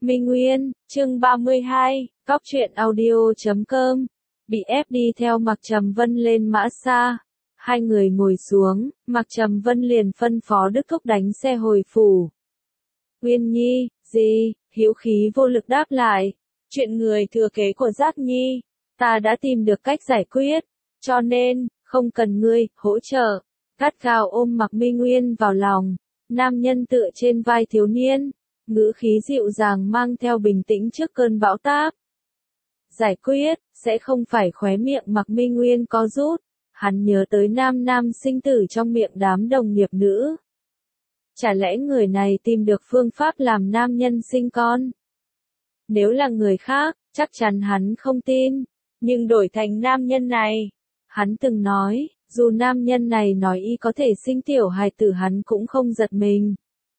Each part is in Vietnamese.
Minh Nguyên, chương 32, Cóc truyện audio.com. Bị ép đi theo Mạc Trầm Vân lên mã xa. Hai người ngồi xuống, Mạc Trầm Vân liền phân phó Đức Thúc đánh xe hồi phủ. Uyên Nhi, gì? Hữu khí vô lực đáp lại. Chuyện người thừa kế của Giác Nhi, ta đã tìm được cách giải quyết, cho nên, không cần ngươi hỗ trợ. Gắt gao ôm Mạc Minh Nguyên vào lòng, nam nhân tựa trên vai thiếu niên, ngữ khí dịu dàng mang theo bình tĩnh trước cơn bão táp. Giải quyết, sẽ không phải khóe miệng Mạc Minh Nguyên có rút, hắn nhớ tới nam sinh tử trong miệng đám đồng nghiệp nữ. Chả lẽ người này tìm được phương pháp làm nam nhân sinh con? Nếu là người khác, chắc chắn hắn không tin, nhưng đổi thành nam nhân này, hắn từng nói, dù nam nhân này nói y có thể sinh tiểu hài tử hắn cũng không giật mình.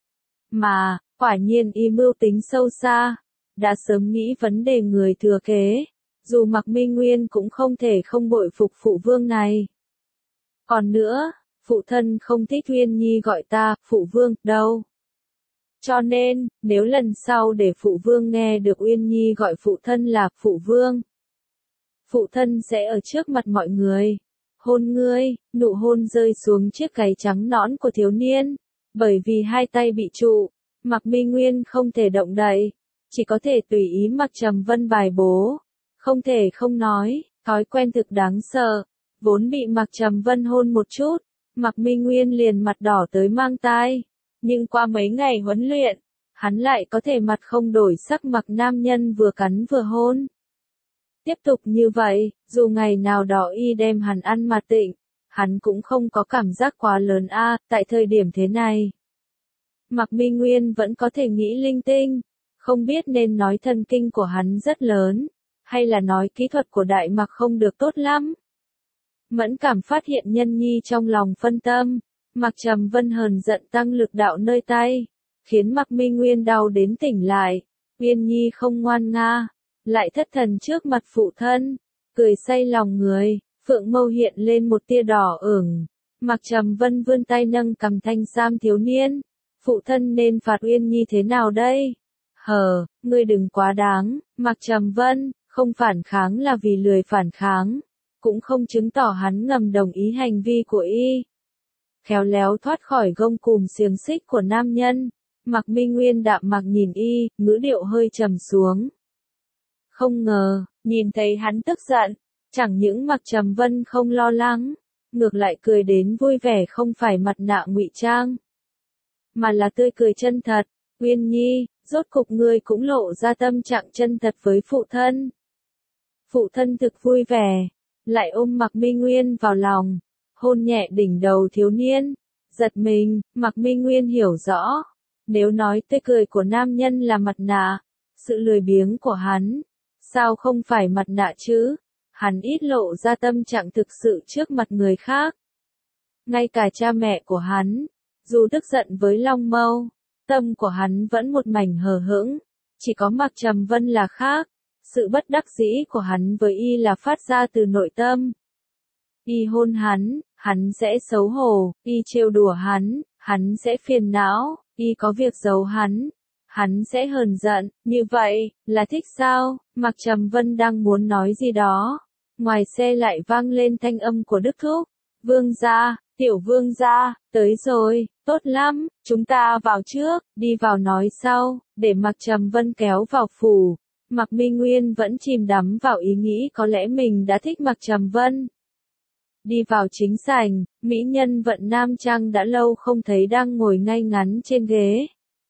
Mà, quả nhiên y mưu tính sâu xa, đã sớm nghĩ vấn đề người thừa kế, dù Mạc Minh Nguyên cũng không thể không bội phục phụ vương này. Còn nữa, phụ thân không thích Uyên Nhi gọi ta, phụ vương, đâu. Cho nên, nếu lần sau để phụ vương nghe được Uyên Nhi gọi phụ thân là phụ vương, phụ thân sẽ ở trước mặt mọi người hôn ngươi. Nụ hôn rơi xuống chiếc gáy trắng nõn của thiếu niên, bởi vì hai tay bị trụ, Mạc Minh Nguyên không thể động đậy, chỉ có thể tùy ý Mạc Trầm Vân bài bố, không thể không nói, thói quen thực đáng sợ. Vốn bị Mạc Trầm Vân hôn một chút, Mạc Minh Nguyên liền mặt đỏ tới mang tai, nhưng qua mấy ngày huấn luyện, hắn lại có thể mặt không đổi sắc mặc nam nhân vừa cắn vừa hôn. Tiếp tục như vậy, dù ngày nào đó y đem hắn ăn mà tịnh, hắn cũng không có cảm giác quá lớn tại thời điểm thế này. Mạc Minh Nguyên vẫn có thể nghĩ linh tinh, không biết nên nói thần kinh của hắn rất lớn, hay là nói kỹ thuật của Đại Mạc không được tốt lắm. Mẫn cảm phát hiện nhân nhi trong lòng phân tâm, Mạc Trầm Vân hờn giận tăng lực đạo nơi tay, khiến Mạc Minh Nguyên đau đến tỉnh lại. Uyên Nhi không ngoan nga, lại thất thần trước mặt phụ thân, cười say lòng người, phượng mâu hiện lên một tia đỏ ửng. Mạc Trầm Vân vươn tay nâng cằm thanh sam thiếu niên, phụ thân nên phạt Uyên Nhi thế nào đây? Ngươi đừng quá đáng. Mạc Trầm Vân không phản kháng là vì lười phản kháng, cũng không chứng tỏ hắn ngầm đồng ý hành vi của y. Khéo léo thoát khỏi gông cùm xiềng xích của nam nhân, Mạc Minh Nguyên đạm mạc nhìn y, ngữ điệu hơi trầm xuống. Không ngờ, nhìn thấy hắn tức giận, chẳng những Mạc Trầm Vân không lo lắng, ngược lại cười đến vui vẻ, không phải mặt nạ ngụy trang, mà là tươi cười chân thật. Uyên Nhi, rốt cục ngươi cũng lộ ra tâm trạng chân thật với phụ thân. Phụ thân thực vui vẻ, lại ôm Mạc Minh Nguyên vào lòng, hôn nhẹ đỉnh đầu thiếu niên. Giật mình, Mạc Minh Nguyên hiểu rõ, nếu nói tươi cười của nam nhân là mặt nạ, sự lười biếng của hắn, sao không phải mặt nạ chứ? Hắn ít lộ ra tâm trạng thực sự trước mặt người khác. Ngay cả cha mẹ của hắn, dù tức giận với Long Mâu, tâm của hắn vẫn một mảnh hờ hững, chỉ có Mạc Trầm Vân là khác. Sự bất đắc dĩ của hắn với y là phát ra từ nội tâm. Y hôn hắn sẽ xấu hổ, y trêu đùa hắn sẽ phiền não, y có việc giấu hắn sẽ hờn giận. Như vậy, là thích sao? Mạc Trầm Vân đang muốn nói gì đó, ngoài xe lại vang lên thanh âm của Đức Thúc. Vương gia, tiểu vương gia, tới rồi, tốt lắm, chúng ta vào trước, đi vào nói sau, để Mạc Trầm Vân kéo vào phủ. Mạc Minh Nguyên vẫn chìm đắm vào ý nghĩ có lẽ mình đã thích Mạc Trầm Vân. Đi vào chính sảnh, mỹ nhân Vận Nam Trang đã lâu không thấy đang ngồi ngay ngắn trên ghế.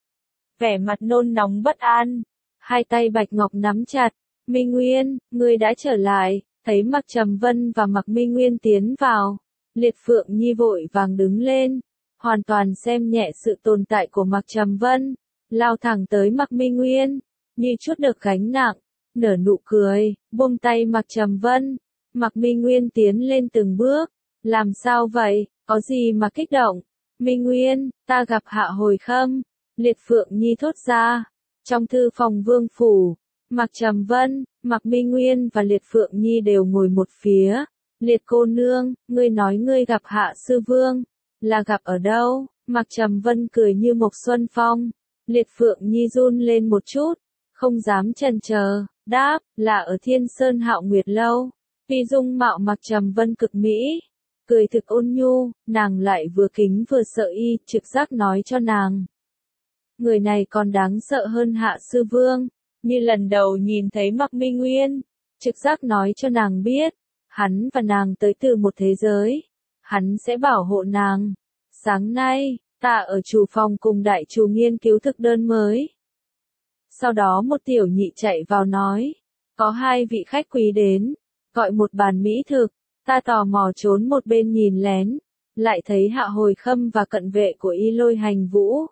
Vẻ mặt nôn nóng bất an, hai tay bạch ngọc nắm chặt. Minh Nguyên, ngươi đã trở lại. Thấy Mạc Trầm Vân và Mạc Minh Nguyên tiến vào, Liệt Phượng Nhi vội vàng đứng lên, hoàn toàn xem nhẹ sự tồn tại của Mạc Trầm Vân, lao thẳng tới Mạc Minh Nguyên, như chút được gánh nặng, nở nụ cười, buông tay Mạc Trầm Vân. Mạc Minh Nguyên tiến lên từng bước. Làm sao vậy, có gì mà kích động? Minh Nguyên, ta gặp Hạ Hồi Khâm. Liệt Phượng Nhi thốt ra. Trong thư phòng vương phủ, Mạc Trầm Vân, Mạc Minh Nguyên và Liệt Phượng Nhi đều ngồi một phía. Liệt cô nương, ngươi nói ngươi gặp Hạ sư vương, là gặp ở đâu? Mạc Trầm Vân cười như một xuân phong. Liệt Phượng Nhi run lên một chút, không dám chần chờ, đáp, là ở Thiên Sơn Hạo Nguyệt Lâu. Tuy dung mạo Mạc Trầm Vân cực mỹ, cười thực ôn nhu, nàng lại vừa kính vừa sợ y, trực giác nói cho nàng. Người này còn đáng sợ hơn Hạ Sư Vương, như lần đầu nhìn thấy Mạc Minh Nguyên, trực giác nói cho nàng biết, hắn và nàng tới từ một thế giới, hắn sẽ bảo hộ nàng. Sáng nay, ta ở chủ phòng cùng đại chủ nghiên cứu thực đơn mới. Sau đó một tiểu nhị chạy vào nói, có 2 vị khách quý đến, gọi một bàn mỹ thực, ta tò mò trốn một bên nhìn lén, lại thấy Hạ Hồi Khâm và cận vệ của y Lôi Hành Vũ.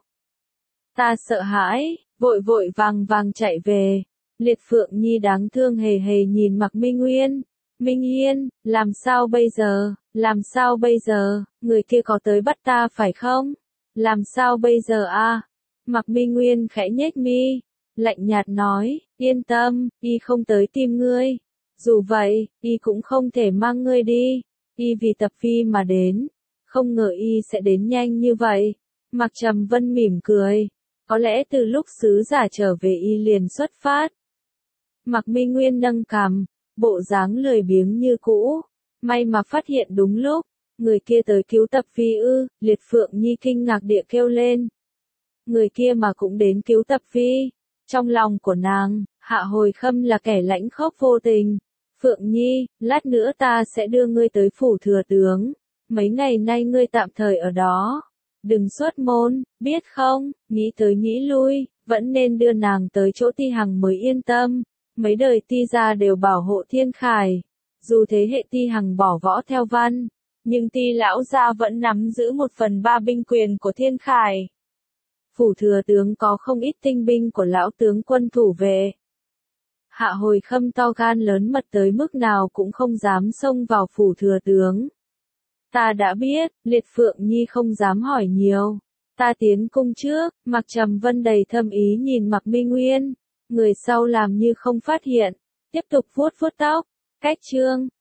Ta sợ hãi, vội vội vàng vàng chạy về, Liệt Phượng Nhi đáng thương hề hề nhìn Mạc Minh Nguyên. Minh Hiên, làm sao bây giờ, làm sao bây giờ, người kia có tới bắt ta phải không? Làm sao bây giờ a? Mạc Minh Nguyên khẽ nhếch mi, lạnh nhạt nói, yên tâm, y không tới tìm ngươi. Dù vậy, y cũng không thể mang ngươi đi. Y vì tập phi mà đến, không ngờ y sẽ đến nhanh như vậy. Mạc Trầm Vân mỉm cười, có lẽ từ lúc sứ giả trở về y liền xuất phát. Mạc Minh Nguyên nâng cằm, bộ dáng lười biếng như cũ, may mà phát hiện đúng lúc, người kia tới cứu tập phi ư, Liệt Phượng Nhi kinh ngạc địa kêu lên. Người kia mà cũng đến cứu tập phi, trong lòng của nàng, Hạ Hồi Khâm là kẻ lãnh khốc vô tình. Phượng Nhi, lát nữa ta sẽ đưa ngươi tới phủ thừa tướng, mấy ngày nay ngươi tạm thời ở đó, đừng xuất môn, biết không, nghĩ tới nghĩ lui, vẫn nên đưa nàng tới chỗ Ti Hằng mới yên tâm. Mấy đời Ti gia đều bảo hộ Thiên Khải, dù thế hệ Ti Hằng bỏ võ theo văn, nhưng Ti lão gia vẫn nắm giữ 1/3 binh quyền của Thiên Khải. Phủ thừa tướng có không ít tinh binh của lão tướng quân thủ vệ. Hạ Hồi Khâm to gan lớn mật tới mức nào cũng không dám xông vào phủ thừa tướng. Ta đã biết, Liệt Phượng Nhi không dám hỏi nhiều. Ta tiến cung trước, Mạc Trầm Vân đầy thâm ý nhìn Mạc Minh Nguyên. Người sau làm như không phát hiện, tiếp tục vuốt vuốt tóc, cách chương.